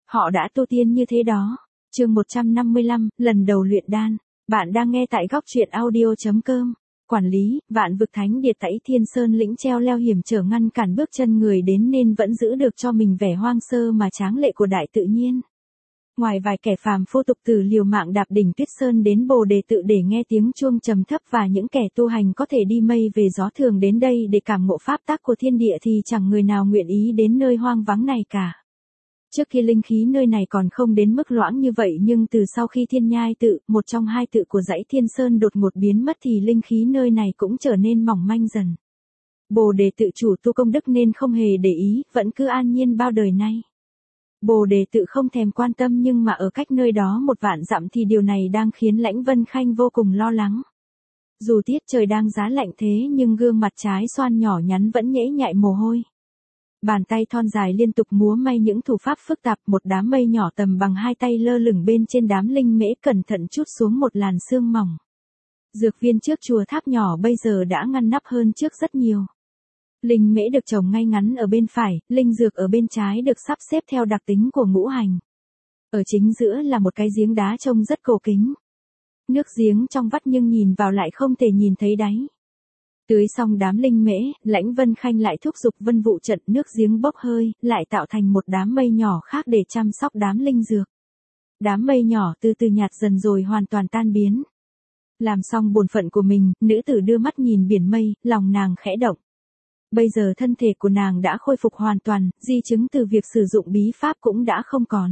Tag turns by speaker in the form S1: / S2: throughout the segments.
S1: Họ đã tu tiên như thế đó. Chương 155, lần đầu luyện đan. Bạn đang nghe tại góc truyện audio.com. Quản lý, Vạn Vực Thánh Địa Tẫy Thiên Sơn lĩnh treo leo hiểm trở ngăn cản bước chân người đến nên vẫn giữ được cho mình vẻ hoang sơ mà tráng lệ của đại tự nhiên. Ngoài vài kẻ phàm phu tục tử liều mạng đạp đỉnh Tuyết Sơn đến Bồ Đề tự để nghe tiếng chuông trầm thấp và những kẻ tu hành có thể đi mây về gió thường đến đây để cảm ngộ pháp tắc của thiên địa thì chẳng người nào nguyện ý đến nơi hoang vắng này cả. Trước khi linh khí nơi này còn không đến mức loãng như vậy nhưng từ sau khi Thiên Nhai tự, một trong hai tự của dãy Thiên Sơn đột ngột biến mất thì linh khí nơi này cũng trở nên mỏng manh dần. Bồ Đề tự chủ tu công đức nên không hề để ý, vẫn cứ an nhiên bao đời nay. Bồ Đề tự không thèm quan tâm nhưng mà ở cách nơi đó 1.000 dặm thì điều này đang khiến Lãnh Vân Khanh vô cùng lo lắng. Dù tiết trời đang giá lạnh thế nhưng gương mặt trái xoan nhỏ nhắn vẫn nhễ nhại mồ hôi. Bàn tay thon dài liên tục múa may những thủ pháp phức tạp, một đám mây nhỏ tầm bằng hai tay lơ lửng bên trên đám linh mễ cẩn thận trút xuống một làn sương mỏng. Dược viên trước chùa tháp nhỏ bây giờ đã ngăn nắp hơn trước rất nhiều. Linh mễ được trồng ngay ngắn ở bên phải, linh dược ở bên trái được sắp xếp theo đặc tính của ngũ hành. Ở chính giữa là một cái giếng đá trông rất cổ kính. Nước giếng trong vắt nhưng nhìn vào lại không thể nhìn thấy đáy. Tưới xong đám linh mễ, Lãnh Vân Khanh lại thúc giục vân vụ trận, nước giếng bốc hơi, lại tạo thành một đám mây nhỏ khác để chăm sóc đám linh dược. Đám mây nhỏ từ từ nhạt dần rồi hoàn toàn tan biến. Làm xong bổn phận của mình, nữ tử đưa mắt nhìn biển mây, lòng nàng khẽ động. Bây giờ thân thể của nàng đã khôi phục hoàn toàn, di chứng từ việc sử dụng bí pháp cũng đã không còn.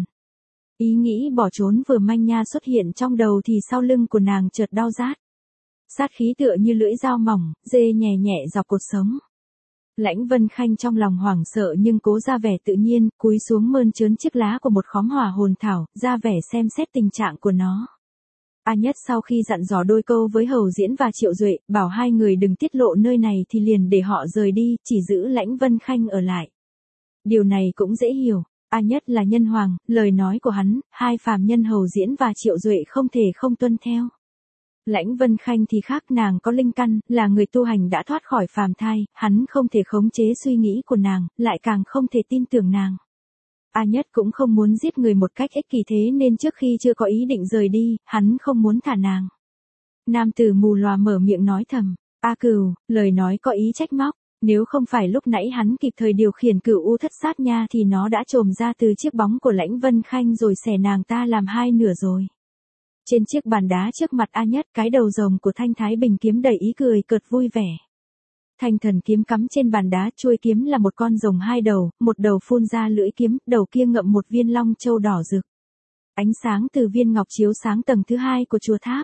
S1: Ý nghĩ bỏ trốn vừa manh nha xuất hiện trong đầu thì sau lưng của nàng chợt đau rát. Sát khí tựa như lưỡi dao mỏng, rê nhẹ nhẹ dọc cột sống. Lãnh Vân Khanh trong lòng hoảng sợ nhưng cố ra vẻ tự nhiên, cúi xuống mơn trớn chiếc lá của một khóm hỏa hồn thảo, ra vẻ xem xét tình trạng của nó. A Nhất sau khi dặn dò đôi câu với Hầu Diễn và Triệu Duệ, bảo hai người đừng tiết lộ nơi này thì liền để họ rời đi, chỉ giữ Lãnh Vân Khanh ở lại. Điều này cũng dễ hiểu, A Nhất là nhân hoàng, lời nói của hắn, hai phàm nhân Hầu Diễn và Triệu Duệ không thể không tuân theo. Lãnh Vân Khanh thì khác, nàng có linh căn, là người tu hành đã thoát khỏi phàm thai, hắn không thể khống chế suy nghĩ của nàng, lại càng không thể tin tưởng nàng. A Nhất cũng không muốn giết người một cách ích kỷ thế nên trước khi chưa có ý định rời đi, hắn không muốn thả nàng. Nam tử mù lòa mở miệng nói thầm, A Cửu, lời nói có ý trách móc, nếu không phải lúc nãy hắn kịp thời điều khiển Cửu U Thất Sát Nha thì nó đã trồm ra từ chiếc bóng của Lãnh Vân Khanh rồi xẻ nàng ta làm hai nửa rồi. Trên chiếc bàn đá trước mặt A Nhất, cái đầu rồng của Thanh Thái Bình kiếm đầy ý cười cợt vui vẻ. Thanh Thần kiếm cắm trên bàn đá, chuôi kiếm là một con rồng hai đầu, một đầu phun ra lưỡi kiếm, đầu kia ngậm một viên long châu đỏ rực. Ánh sáng từ viên ngọc chiếu sáng tầng thứ hai của chùa tháp.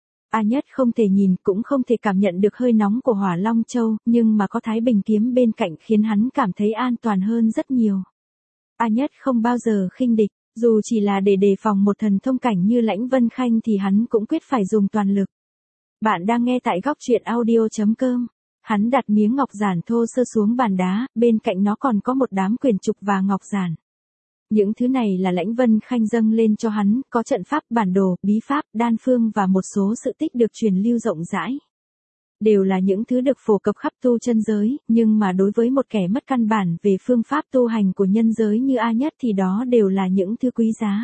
S1: A Nhất không thể nhìn cũng không thể cảm nhận được hơi nóng của hỏa long châu, nhưng mà có Thái Bình kiếm bên cạnh khiến hắn cảm thấy an toàn hơn rất nhiều. A Nhất không bao giờ khinh địch. Dù chỉ là để đề phòng một thần thông cảnh như Lãnh Vân Khanh thì hắn cũng quyết phải dùng toàn lực. Bạn đang nghe tại góc truyện audio.com. Hắn đặt miếng ngọc giản thô sơ xuống bàn đá, bên cạnh nó còn có một đám quyển trục và ngọc giản. Những thứ này là Lãnh Vân Khanh dâng lên cho hắn, có trận pháp, bản đồ, bí pháp, đan phương và một số sự tích được truyền lưu rộng rãi. Đều là những thứ được phổ cập khắp tu chân giới, nhưng mà đối với một kẻ mất căn bản về phương pháp tu hành của nhân giới như A Nhất thì đó đều là những thứ quý giá.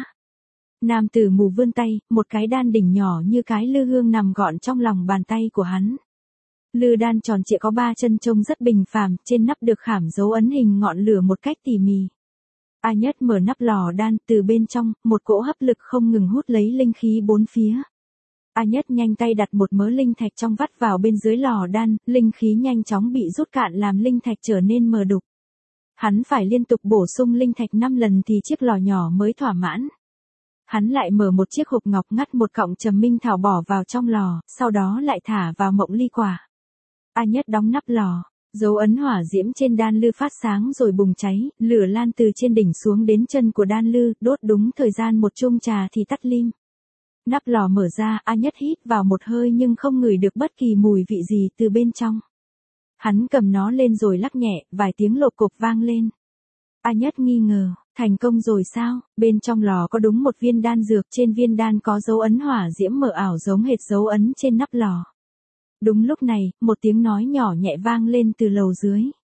S1: Nam tử mù vươn tay, một cái đan đỉnh nhỏ như cái lư hương nằm gọn trong lòng bàn tay của hắn. Lư đan tròn trịa có 3 chân trông rất bình phàm, trên nắp được khảm dấu ấn hình ngọn lửa một cách tỉ mỉ. A Nhất mở nắp lò đan, từ bên trong, một cỗ hấp lực không ngừng hút lấy linh khí bốn phía. A Nhất nhanh tay đặt một mớ linh thạch trong vắt vào bên dưới lò đan, linh khí nhanh chóng bị rút cạn làm linh thạch trở nên mờ đục. Hắn phải liên tục bổ sung linh thạch 5 lần thì chiếc lò nhỏ mới thỏa mãn. Hắn lại mở một chiếc hộp ngọc ngắt một cọng trầm minh thảo bỏ vào trong lò, sau đó lại thả vào mộng ly quả. A Nhất đóng nắp lò, dấu ấn hỏa diễm trên đan lư phát sáng rồi bùng cháy, lửa lan từ trên đỉnh xuống đến chân của đan lư, đốt đúng thời gian một chung trà thì tắt lim. Nắp lò mở ra, A Nhất hít vào một hơi nhưng không ngửi được bất kỳ mùi vị gì từ bên trong. Hắn cầm nó lên rồi lắc nhẹ, vài tiếng lộp cộp vang lên. A Nhất nghi ngờ, thành công rồi sao? Bên trong lò có đúng một viên đan dược, trên viên đan có dấu ấn hỏa diễm mờ ảo giống hệt dấu ấn trên nắp lò. Đúng lúc này, một tiếng nói nhỏ nhẹ vang lên từ lầu dưới.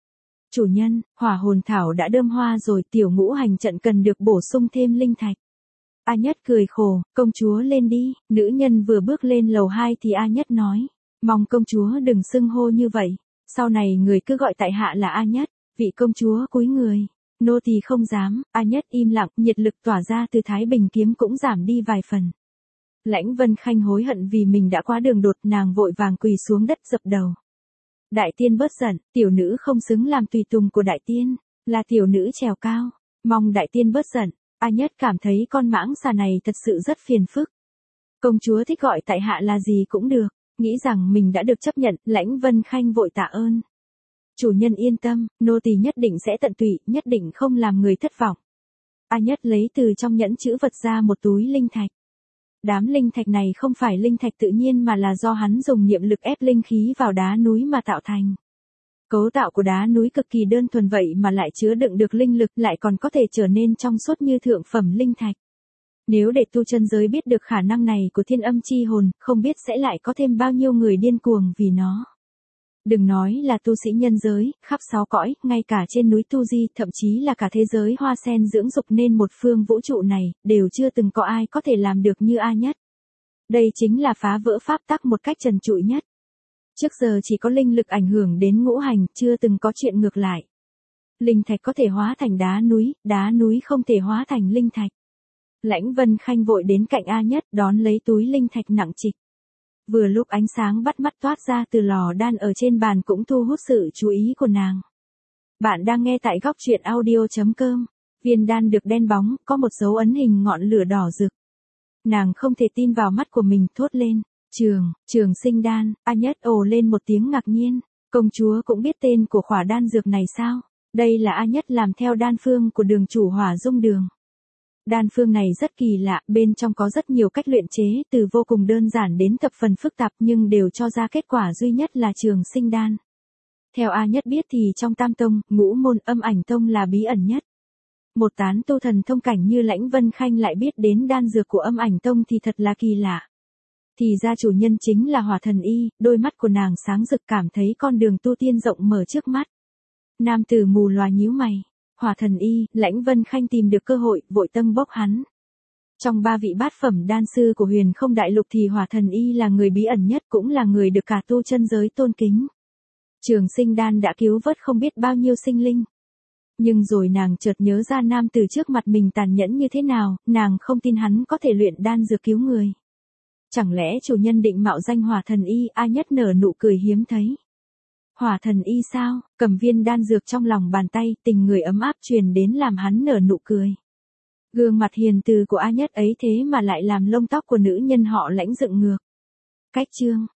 S1: Chủ nhân, hỏa hồn thảo đã đơm hoa rồi, tiểu ngũ hành trận cần được bổ sung thêm linh thạch. A Nhất cười khổ, công chúa lên đi, nữ nhân vừa bước lên lầu 2 thì A Nhất nói, mong công chúa đừng xưng hô như vậy, sau này người cứ gọi tại hạ là A Nhất, vị công chúa cúi người. Nô tỳ không dám. A Nhất im lặng, nhiệt lực tỏa ra từ Thái Bình kiếm cũng giảm đi vài phần. Lãnh Vân Khanh hối hận vì mình đã quá đường đột, nàng vội vàng quỳ xuống đất dập đầu. Đại tiên bớt giận, tiểu nữ không xứng làm tùy tùng của đại tiên, là tiểu nữ trèo cao, mong đại tiên bớt giận. A Nhất cảm thấy con mãng xà này thật sự rất phiền phức. Công chúa thích gọi tại hạ là gì cũng được, nghĩ rằng mình đã được chấp nhận, Lãnh Vân Khanh vội tạ ơn. Chủ nhân yên tâm, nô tỳ nhất định sẽ tận tụy, nhất định không làm người thất vọng. A Nhất lấy từ trong nhẫn chữ vật ra một túi linh thạch. Đám linh thạch này không phải linh thạch tự nhiên mà là do hắn dùng niệm lực ép linh khí vào đá núi mà tạo thành. Cấu tạo của đá núi cực kỳ đơn thuần vậy mà lại chứa đựng được linh lực, lại còn có thể trở nên trong suốt như thượng phẩm linh thạch. Nếu để tu chân giới biết được khả năng này của Thiên Âm chi hồn, không biết sẽ lại có thêm bao nhiêu người điên cuồng vì nó. Đừng nói là tu sĩ nhân giới, khắp 6 cõi, ngay cả trên núi Tu Di, thậm chí là cả thế giới hoa sen dưỡng dục nên một phương vũ trụ này, đều chưa từng có ai có thể làm được như A Nhất. Đây chính là phá vỡ pháp tắc một cách trần trụi nhất. Trước giờ chỉ có linh lực ảnh hưởng đến ngũ hành, chưa từng có chuyện ngược lại. Linh thạch có thể hóa thành đá núi không thể hóa thành linh thạch. Lãnh Vân Khanh vội đến cạnh A Nhất đón lấy túi linh thạch nặng trịch. Vừa lúc ánh sáng bắt mắt toát ra từ lò đan ở trên bàn cũng thu hút sự chú ý của nàng. Bạn đang nghe tại góc truyện audio.com. Viên đan được đen bóng, có một dấu ấn hình ngọn lửa đỏ rực. Nàng không thể tin vào mắt của mình, thốt lên, Trường Sinh đan. A Nhất ồ lên một tiếng ngạc nhiên, công chúa cũng biết tên của khỏa đan dược này sao? Đây là A Nhất làm theo đan phương của đường chủ Hỏa Dung Đường. Đan phương này rất kỳ lạ, bên trong có rất nhiều cách luyện chế, từ vô cùng đơn giản đến thập phần phức tạp nhưng đều cho ra kết quả duy nhất là trường sinh đan. Theo A Nhất biết thì trong Tam Tông, Ngũ Môn, Âm Ảnh Tông là bí ẩn nhất. Một tán tu thần thông cảnh như Lãnh Vân Khanh lại biết đến đan dược của Âm Ảnh Tông thì thật là kỳ lạ. Thì ra chủ nhân chính là Hỏa Thần Y, đôi mắt của nàng sáng rực cảm thấy con đường tu tiên rộng mở trước mắt. Nam tử mù lòa nhíu mày. Hỏa Thần Y, Lãnh Vân Khanh tìm được cơ hội, vội tâng bốc hắn. Trong 3 vị bát phẩm đan sư của Huyền Không Đại Lục thì Hỏa Thần Y là người bí ẩn nhất, cũng là người được cả tu chân giới tôn kính. Trường sinh đan đã cứu vớt không biết bao nhiêu sinh linh. Nhưng rồi nàng chợt nhớ ra nam tử trước mặt mình tàn nhẫn như thế nào, nàng không tin hắn có thể luyện đan dược cứu người. Chẳng lẽ chủ nhân định mạo danh Hỏa Thần Y? A Nhất nở nụ cười hiếm thấy. Hỏa Thần Y sao? Cầm viên đan dược trong lòng bàn tay, tình người ấm áp truyền đến làm hắn nở nụ cười. Gương mặt hiền từ của A Nhất ấy thế mà lại làm lông tóc của nữ nhân họ Lãnh dựng ngược. Cách chương